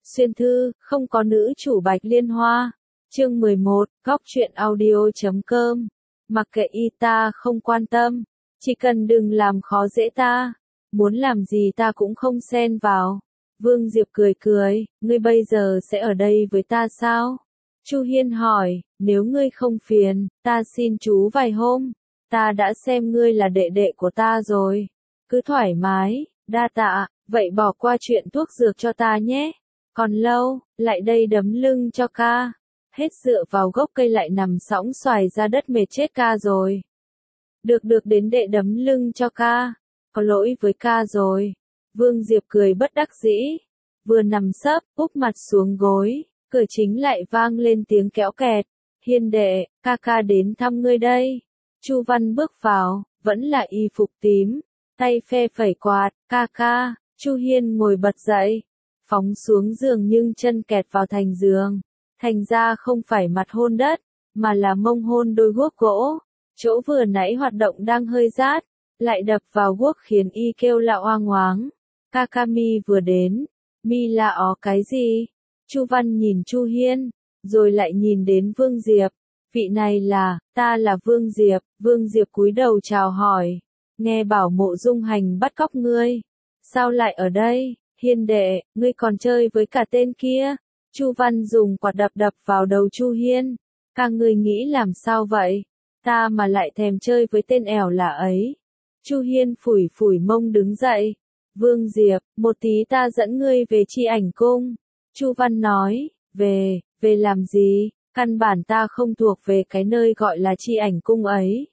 Xuyên thư, không có nữ chủ Bạch Liên Hoa. Chương 11, góc truyện audio.com. Mặc kệ y ta không quan tâm, chỉ cần đừng làm khó dễ ta, muốn làm gì ta cũng không xen vào. Vương Diệp cười cười, ngươi bây giờ sẽ ở đây với ta sao? Chu Hiên hỏi, nếu ngươi không phiền, ta xin chú vài hôm, ta đã xem ngươi là đệ đệ của ta rồi. Cứ thoải mái, đa tạ, vậy bỏ qua chuyện thuốc dược cho ta nhé. Còn lâu, lại đây đấm lưng cho ca. Hết dựa vào gốc cây lại nằm sõng xoài ra đất mệt chết ca rồi. Được đến đệ đấm lưng cho ca. Có lỗi với ca rồi. Vương Diệp cười bất đắc dĩ. Vừa nằm sấp, úp mặt xuống gối, cửa chính lại vang lên tiếng kéo kẹt. Hiên đệ, ca đến thăm ngươi đây. Chu Văn bước vào, vẫn là y phục tím, tay phe phẩy quạt, ca. Chu Hiên ngồi bật dậy, phóng xuống giường nhưng chân kẹt vào thành giường. Thành ra không phải mặt hôn đất, mà là mông hôn đôi guốc gỗ. Chỗ vừa nãy hoạt động đang hơi rát, lại đập vào guốc khiến y kêu la oang oáng. Ca mi vừa đến, mi la ó cái gì? Chu Văn nhìn Chu Hiên, rồi lại nhìn đến Vương Diệp. Vị này là, ta là Vương Diệp. Vương Diệp cúi đầu chào hỏi. Nghe bảo Mộ Dung Hành bắt cóc ngươi. Sao lại ở đây? Hiên đệ, ngươi còn chơi với cả tên kia. Chu Văn dùng quạt đập vào đầu Chu Hiên. Cả người nghĩ làm sao vậy? Ta mà lại thèm chơi với tên ẻo lả ấy. Chu Hiên phủi mông đứng dậy. Vương Diệp, một tí ta dẫn ngươi về Chi Ảnh Cung. Chu Văn nói, về làm gì? Căn bản ta không thuộc về cái nơi gọi là Chi Ảnh Cung ấy.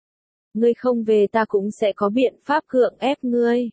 Ngươi không về ta cũng sẽ có biện pháp cưỡng ép ngươi.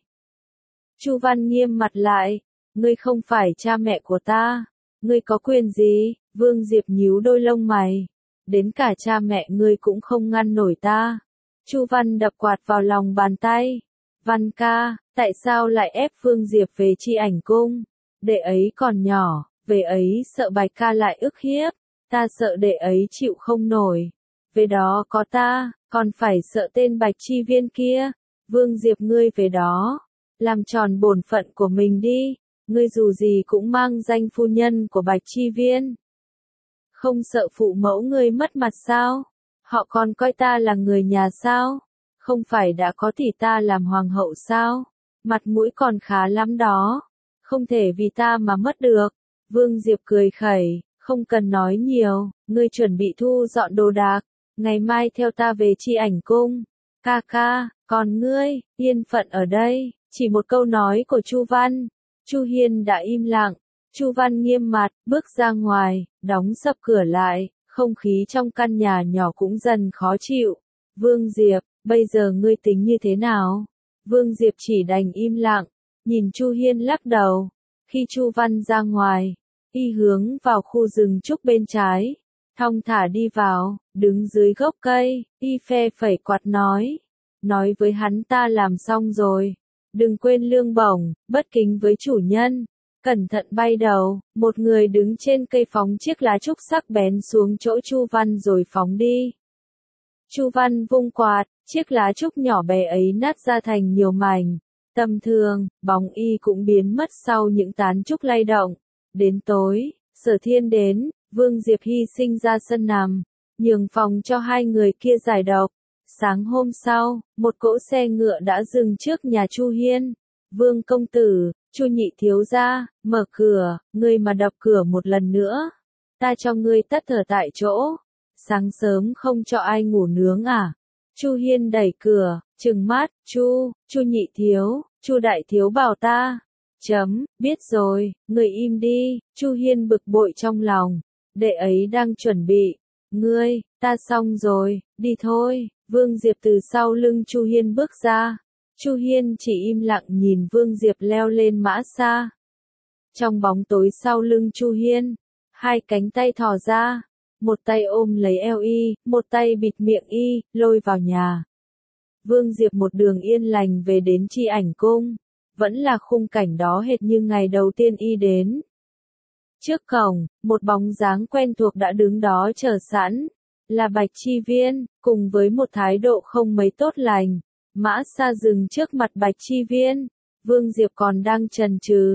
Chu Văn nghiêm mặt lại, ngươi không phải cha mẹ của ta, ngươi có quyền gì? Vương Diệp nhíu đôi lông mày, đến cả cha mẹ ngươi cũng không ngăn nổi ta. Chu Văn đập quạt vào lòng bàn tay. Văn ca, tại sao lại ép Vương Diệp về Chi Ảnh Cung? Đệ ấy còn nhỏ, về ấy sợ Bạch ca lại ức hiếp, ta sợ đệ ấy chịu không nổi. Về đó có ta, còn phải sợ tên Bạch Chi Viên kia. Vương Diệp ngươi về đó, làm tròn bổn phận của mình đi, ngươi dù gì cũng mang danh phu nhân của Bạch Chi Viên. Không sợ phụ mẫu ngươi mất mặt sao? Họ còn coi ta là người nhà sao? Không phải đã có tỷ ta làm hoàng hậu sao? Mặt mũi còn khá lắm đó. Không thể vì ta mà mất được. Vương Diệp cười khẩy, không cần nói nhiều, ngươi chuẩn bị thu dọn đồ đạc, ngày mai theo ta về Chi Ảnh Cung. Ca, còn ngươi, yên phận ở đây. Chỉ một câu nói của Chu Văn, Chu Hiên đã im lặng. Chu Văn nghiêm mặt, bước ra ngoài, đóng sập cửa lại, không khí trong căn nhà nhỏ cũng dần khó chịu. Vương Diệp, bây giờ ngươi tính như thế nào? Vương Diệp chỉ đành im lặng, nhìn Chu Hiên lắc đầu. Khi Chu Văn ra ngoài, y hướng vào khu rừng trúc bên trái, thong thả đi vào, đứng dưới gốc cây, y phe phẩy quạt nói với hắn ta làm xong rồi. Đừng quên lương bổng, bất kính với chủ nhân. Cẩn thận bay đầu, một người đứng trên cây phóng chiếc lá trúc sắc bén xuống chỗ Chu Văn rồi phóng đi. Chu Văn vung quạt, chiếc lá trúc nhỏ bé ấy nát ra thành nhiều mảnh. Tầm thường, bóng y cũng biến mất sau những tán trúc lay động. Đến tối, Sở Thiên đến, Vương Diệp hy sinh ra sân nằm, nhường phòng cho hai người kia giải độc. Sáng hôm sau, một cỗ xe ngựa đã dừng trước nhà Chu Hiên. Vương công tử, Chu nhị thiếu gia, mở cửa, ngươi mà đập cửa một lần nữa, ta cho ngươi tắt thở tại chỗ. Sáng sớm không cho ai ngủ nướng à? Chu Hiên đẩy cửa, trừng mắt, Chu nhị thiếu, Chu đại thiếu bảo ta. Biết rồi, ngươi im đi. Chu Hiên bực bội trong lòng, đệ ấy đang chuẩn bị. Ngươi, ta xong rồi, đi thôi. Vương Diệp từ sau lưng Chu Hiên bước ra. Chu Hiên chỉ im lặng nhìn Vương Diệp leo lên mã xa. Trong bóng tối sau lưng Chu Hiên, hai cánh tay thò ra, một tay ôm lấy eo y, một tay bịt miệng y, lôi vào nhà. Vương Diệp một đường yên lành về đến Chi Ảnh Cung, vẫn là khung cảnh đó hệt như ngày đầu tiên y đến. Trước cổng, một bóng dáng quen thuộc đã đứng đó chờ sẵn, là Bạch Chi Viên, cùng với một thái độ không mấy tốt lành. Mã xa dừng trước mặt Bạch Chi Viên, Vương Diệp còn đang chần chừ,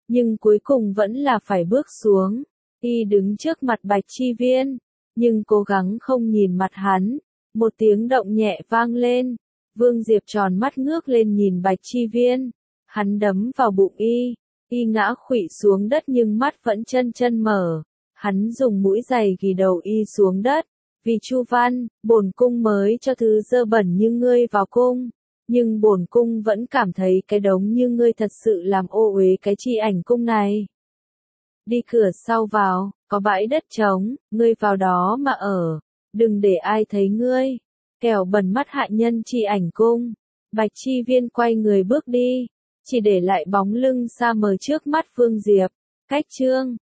nhưng cuối cùng vẫn là phải bước xuống. Y đứng trước mặt Bạch Chi Viên, nhưng cố gắng không nhìn mặt hắn. Một tiếng động nhẹ vang lên, Vương Diệp tròn mắt ngước lên nhìn Bạch Chi Viên. Hắn đấm vào bụng y ngã khuỵu xuống đất nhưng mắt vẫn chân chân mở. Hắn dùng mũi giày ghi đầu y xuống đất. Vì Chu Văn, bổn cung mới cho thứ dơ bẩn như ngươi vào cung. Nhưng bổn cung vẫn cảm thấy cái đống như ngươi thật sự làm ô uế cái chi ảnh cung này. Đi cửa sau vào, có bãi đất trống, ngươi vào đó mà ở. Đừng để ai thấy ngươi. Kẻo bẩn mắt hạ nhân chi ảnh cung. Bạch Chi Viên quay người bước đi. Chỉ để lại bóng lưng xa mờ trước mắt Vương Diệp. Cách chương